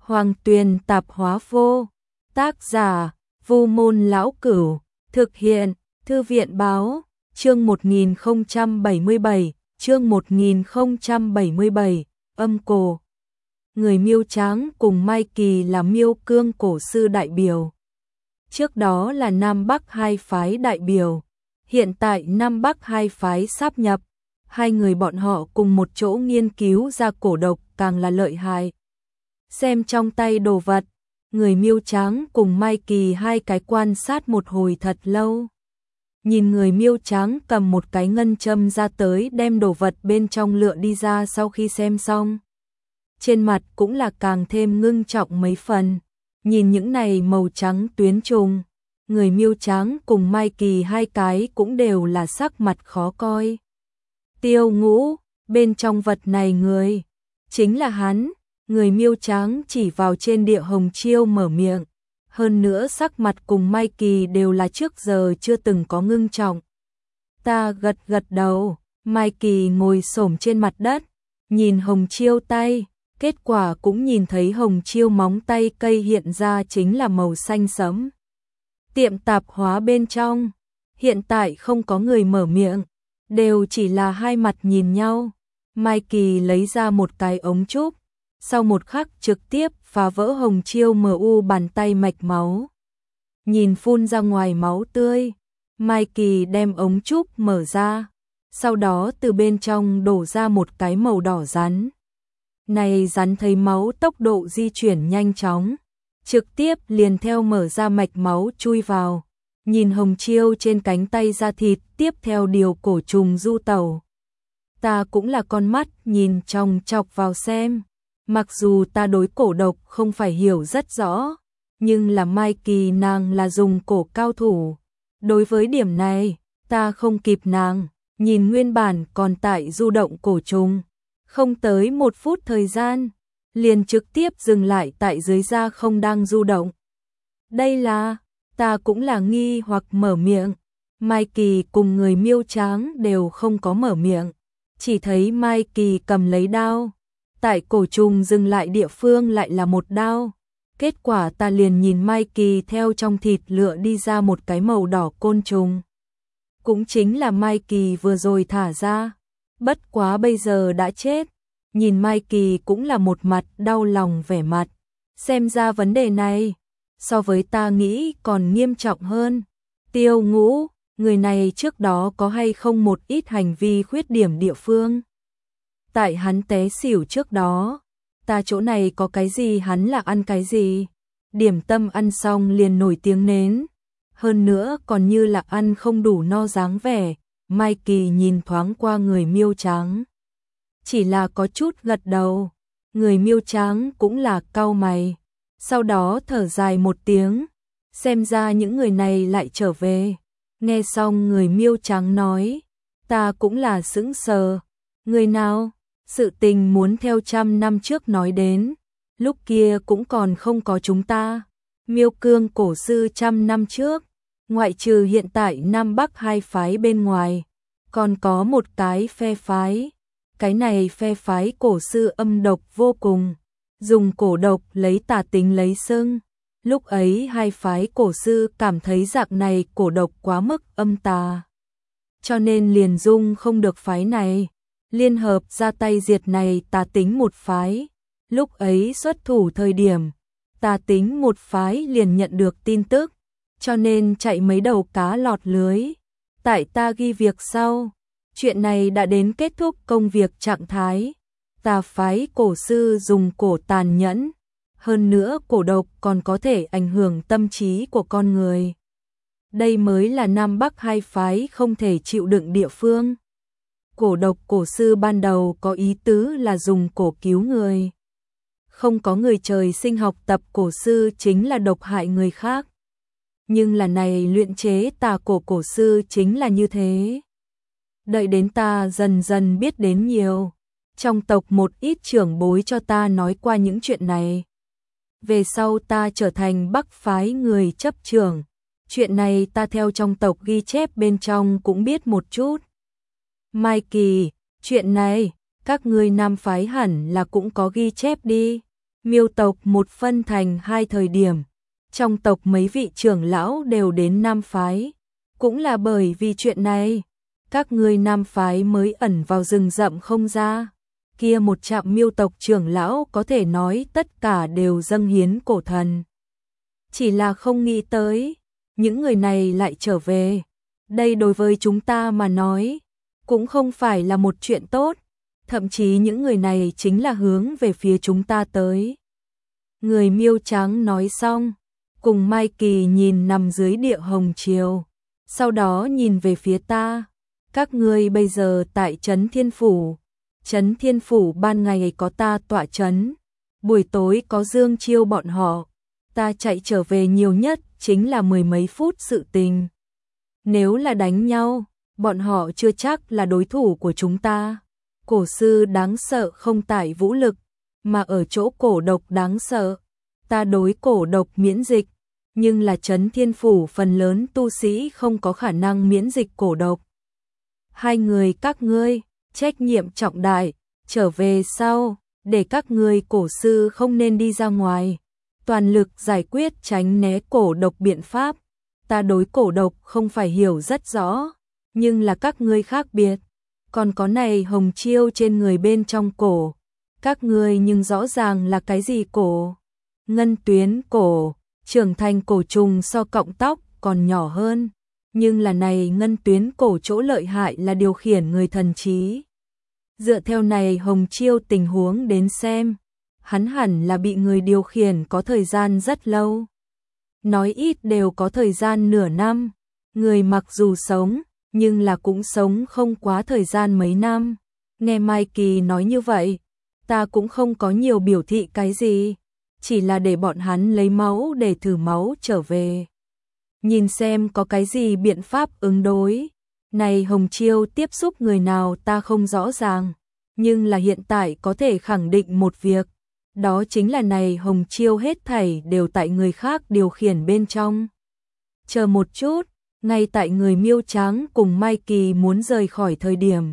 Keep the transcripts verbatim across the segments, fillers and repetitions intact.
Hoàng Tuyền Tạp Hóa Vô. Tác giả: Vu Môn Lão Cửu. Thực hiện: Thư viện Báo. Chương một nghìn không trăm bảy mươi bảy, chương một nghìn không trăm bảy mươi bảy, âm cổ. Người Miêu Tráng cùng Mai Kỳ là Miêu Cương cổ sư đại biểu. Trước đó là Nam Bắc hai phái đại biểu. Hiện tại Nam Bắc hai phái sáp nhập. Hai người bọn họ cùng một chỗ nghiên cứu ra cổ độc càng là lợi hại. Xem trong tay đồ vật, người Miêu Tráng cùng Mai Kỳ hai cái quan sát một hồi thật lâu. Nhìn người Miêu Tráng cầm một cái ngân châm ra tới đem đồ vật bên trong lựa đi ra sau khi xem xong. Trên mặt cũng là càng thêm ngưng trọng mấy phần. Nhìn những này màu trắng tuyến trùng, người Miêu Tráng cùng Mai Kỳ hai cái cũng đều là sắc mặt khó coi. Tiêu Ngũ, bên trong vật này người, chính là hắn. Người Miêu Tráng chỉ vào trên Địa Hồng Chiêu mở miệng. Hơn nữa sắc mặt cùng Mai Kỳ đều là trước giờ chưa từng có ngưng trọng. Ta gật gật đầu, Mai Kỳ ngồi xổm trên mặt đất, nhìn Hồng Chiêu tay, kết quả cũng nhìn thấy Hồng Chiêu móng tay cây hiện ra chính là màu xanh sẫm. Tiệm tạp hóa bên trong, hiện tại không có người mở miệng, đều chỉ là hai mặt nhìn nhau. Mai Kỳ lấy ra một cái ống trúc, sau một khắc trực tiếp phá vỡ Hồng Chiêu mờ u bàn tay mạch máu. Nhìn phun ra ngoài máu tươi, Mai Kỳ đem ống trúc mở ra, sau đó từ bên trong đổ ra một cái màu đỏ rắn. Này rắn thấy máu tốc độ di chuyển nhanh chóng, trực tiếp liền theo mở ra mạch máu chui vào. Nhìn Hồng Chiêu trên cánh tay da thịt tiếp theo điều cổ trùng du tẩu. Ta cũng là con mắt nhìn chòng chọc vào xem. Mặc dù ta đối cổ độc không phải hiểu rất rõ, nhưng là Mai Kỳ nàng là dùng cổ cao thủ. Đối với điểm này, ta không kịp nàng, nhìn nguyên bản còn tại du động cổ trùng. Không tới một phút thời gian, liền trực tiếp dừng lại tại dưới da không đang du động. Đây là, ta cũng là nghi hoặc mở miệng. Mai Kỳ cùng người Miêu Tráng đều không có mở miệng. Chỉ thấy Mai Kỳ cầm lấy đao. Tại cổ trùng dừng lại địa phương lại là một đao. Kết quả ta liền nhìn Mai Kỳ theo trong thịt lựa đi ra một cái màu đỏ côn trùng. Cũng chính là Mai Kỳ vừa rồi thả ra. Bất quá bây giờ đã chết. Nhìn Mai Kỳ cũng là một mặt đau lòng vẻ mặt. Xem ra vấn đề này, so với ta nghĩ còn nghiêm trọng hơn. Tiêu Ngũ, người này trước đó có hay không một ít hành vi khuyết điểm địa phương? Tại hắn té xỉu trước đó, ta chỗ này có cái gì hắn là ăn cái gì. Điểm tâm ăn xong liền nổi tiếng nến. Hơn nữa còn như là ăn không đủ no dáng vẻ. Mai Kỳ nhìn thoáng qua người Miêu Tráng. Chỉ là có chút gật đầu. Người Miêu Tráng cũng là cau mày. Sau đó thở dài một tiếng. Xem ra những người này lại trở về. Nghe xong người Miêu Tráng nói. Ta cũng là sững sờ. Người nào? Sự tình muốn theo trăm năm trước nói đến, lúc kia cũng còn không có chúng ta. Miêu Cương cổ sư trăm năm trước, ngoại trừ hiện tại Nam Bắc hai phái bên ngoài, còn có một cái phe phái. Cái này phe phái cổ sư âm độc vô cùng, dùng cổ độc lấy tà tính lấy xưng. Lúc ấy hai phái cổ sư cảm thấy dạng này cổ độc quá mức âm tà, cho nên liền dung không được phái này. Liên hợp ra tay diệt này tà tính một phái. Lúc ấy xuất thủ thời điểm, tà tính một phái liền nhận được tin tức, cho nên chạy mấy đầu cá lọt lưới. Tại ta ghi việc sau, chuyện này đã đến kết thúc công việc trạng thái. Tà phái cổ sư dùng cổ tàn nhẫn, hơn nữa cổ độc còn có thể ảnh hưởng tâm trí của con người. Đây mới là Nam Bắc hai phái không thể chịu đựng địa phương. Cổ độc cổ sư ban đầu có ý tứ là dùng cổ cứu người. Không có người trời sinh học tập cổ sư chính là độc hại người khác. Nhưng là này luyện chế tà cổ cổ sư chính là như thế. Đợi đến ta dần dần biết đến nhiều. Trong tộc một ít trưởng bối cho ta nói qua những chuyện này. Về sau ta trở thành Bắc phái người chấp trưởng. Chuyện này ta theo trong tộc ghi chép bên trong cũng biết một chút. Mai Kỳ, chuyện này, các ngươi Nam phái hẳn là cũng có ghi chép đi. Miêu tộc một phân thành hai thời điểm, trong tộc mấy vị trưởng lão đều đến Nam phái, cũng là bởi vì chuyện này, các ngươi Nam phái mới ẩn vào rừng rậm không ra. Kia một trạm miêu tộc trưởng lão có thể nói tất cả đều dâng hiến cổ thần. Chỉ là không nghĩ tới, những người này lại trở về. Đây đối với chúng ta mà nói, cũng không phải là một chuyện tốt, thậm chí những người này chính là hướng về phía chúng ta tới. Người miêu trắng nói xong, cùng Mai Kỳ nhìn nằm dưới địa hồng chiều, sau đó nhìn về phía ta. Các ngươi bây giờ tại Trấn Thiên Phủ. Trấn Thiên Phủ ban ngày có ta tọa trấn, buổi tối có Dương Chiêu bọn họ. Ta chạy trở về nhiều nhất chính là mười mấy phút sự tình. Nếu là đánh nhau, bọn họ chưa chắc là đối thủ của chúng ta. Cổ sư đáng sợ không tại vũ lực, mà ở chỗ cổ độc đáng sợ. Ta đối cổ độc miễn dịch, nhưng là Trấn Thiên Phủ phần lớn tu sĩ không có khả năng miễn dịch cổ độc. Hai người các ngươi, trách nhiệm trọng đại, trở về sau, để các ngươi cổ sư không nên đi ra ngoài. Toàn lực giải quyết tránh né cổ độc biện pháp. Ta đối cổ độc không phải hiểu rất rõ, nhưng là các ngươi khác biệt. Còn có này hồng chiêu trên người bên trong cổ. Các ngươi nhưng rõ ràng là cái gì cổ? Ngân tuyến cổ, trưởng thành cổ trùng so cọng tóc còn nhỏ hơn. Nhưng là này ngân tuyến cổ chỗ lợi hại là điều khiển người thần trí. Dựa theo này hồng chiêu tình huống đến xem, hắn hẳn là bị người điều khiển có thời gian rất lâu. Nói ít đều có thời gian nửa năm. Người mặc dù sống, nhưng là cũng sống không quá thời gian mấy năm. Nghe Mai Kỳ nói như vậy, ta cũng không có nhiều biểu thị cái gì, chỉ là để bọn hắn lấy máu để thử máu trở về. Nhìn xem có cái gì biện pháp ứng đối. Này hồng chiêu tiếp xúc người nào ta không rõ ràng, nhưng là hiện tại có thể khẳng định một việc. Đó chính là này hồng chiêu hết thảy đều tại người khác điều khiển bên trong. Chờ một chút, ngay tại người miêu trắng cùng Mai Kỳ muốn rời khỏi thời điểm.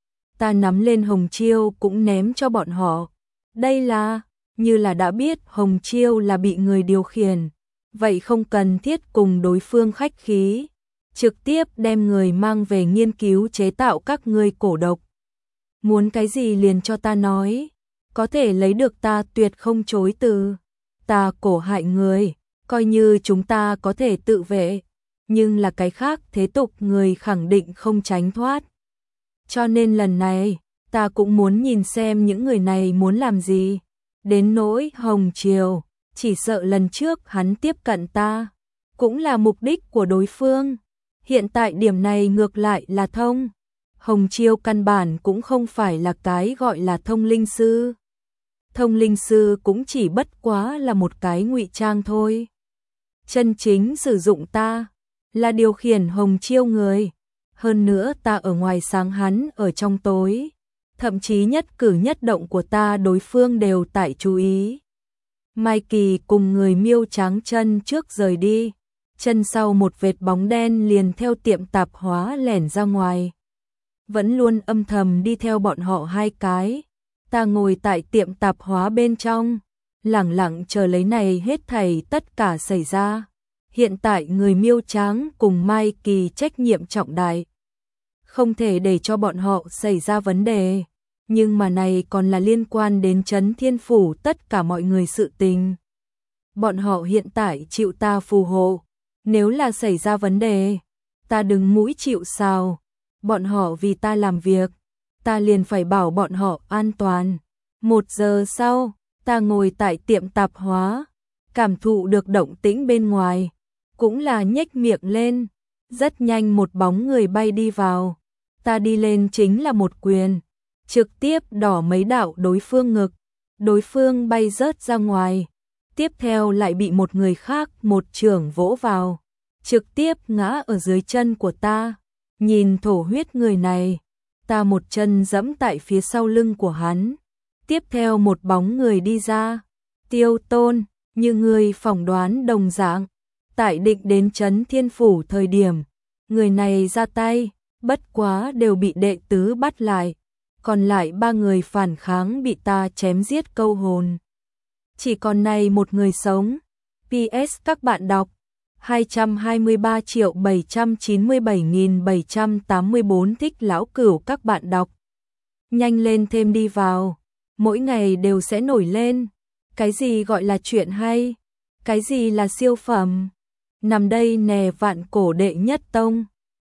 Ta nắm lên hồng chiêu cũng ném cho bọn họ. Đây là, như là đã biết hồng chiêu là bị người điều khiển. Vậy không cần thiết cùng đối phương khách khí. Trực tiếp đem người mang về nghiên cứu chế tạo các ngươi cổ độc. Muốn cái gì liền cho ta nói. Có thể lấy được ta tuyệt không chối từ. Ta cổ hại người, coi như chúng ta có thể tự vệ, nhưng là cái khác thế tục người khẳng định không tránh thoát. Cho nên lần này, ta cũng muốn nhìn xem những người này muốn làm gì. Đến nỗi hồng chiều, chỉ sợ lần trước hắn tiếp cận ta, cũng là mục đích của đối phương. Hiện tại điểm này ngược lại là thông. Hồng chiêu căn bản cũng không phải là cái gọi là thông linh sư. Thông linh sư cũng chỉ bất quá là một cái ngụy trang thôi. Chân chính sử dụng ta là điều khiển hồng chiêu người. Hơn nữa ta ở ngoài sáng hắn ở trong tối. Thậm chí nhất cử nhất động của ta đối phương đều tại chú ý. Mai Kỳ cùng người miêu trắng chân trước rời đi. Chân sau một vệt bóng đen liền theo tiệm tạp hóa lẻn ra ngoài. Vẫn luôn âm thầm đi theo bọn họ hai cái. Ta ngồi tại tiệm tạp hóa bên trong, lẳng lặng chờ lấy này hết thảy tất cả xảy ra. Hiện tại người miêu trắng cùng Mai Kỳ trách nhiệm trọng đại. Không thể để cho bọn họ xảy ra vấn đề. Nhưng mà này còn là liên quan đến Trấn Thiên Phủ tất cả mọi người sự tình. Bọn họ hiện tại chịu ta phù hộ. Nếu là xảy ra vấn đề, ta đứng mũi chịu sào. Bọn họ vì ta làm việc, ta liền phải bảo bọn họ an toàn. Một giờ sau, ta ngồi tại tiệm tạp hóa, cảm thụ được động tĩnh bên ngoài, cũng là nhếch miệng lên. Rất nhanh một bóng người bay đi vào, ta đi lên chính là một quyền, trực tiếp đỏ mấy đạo đối phương ngực, đối phương bay rớt ra ngoài. Tiếp theo lại bị một người khác một chưởng vỗ vào, trực tiếp ngã ở dưới chân của ta. Nhìn thổ huyết người này, ta một chân giẫm tại phía sau lưng của hắn. Tiếp theo một bóng người đi ra. Tiêu Tôn, như người phỏng đoán đồng dạng, tại định đến Trấn Thiên Phủ thời điểm, người này ra tay, bất quá đều bị đệ tứ bắt lại. Còn lại ba người phản kháng bị ta chém giết câu hồn. chỉ còn này một người sống. pê ét các bạn đọc hai trăm hai mươi ba triệu bảy trăm chín mươi bảy nghìn bảy trăm tám mươi tư thích lão cửu các bạn đọc. Nhanh lên thêm đi vào, mỗi ngày đều sẽ nổi lên. Cái gì gọi là chuyện hay? Cái gì là siêu phẩm? Nằm đây nè vạn cổ đệ nhất tông.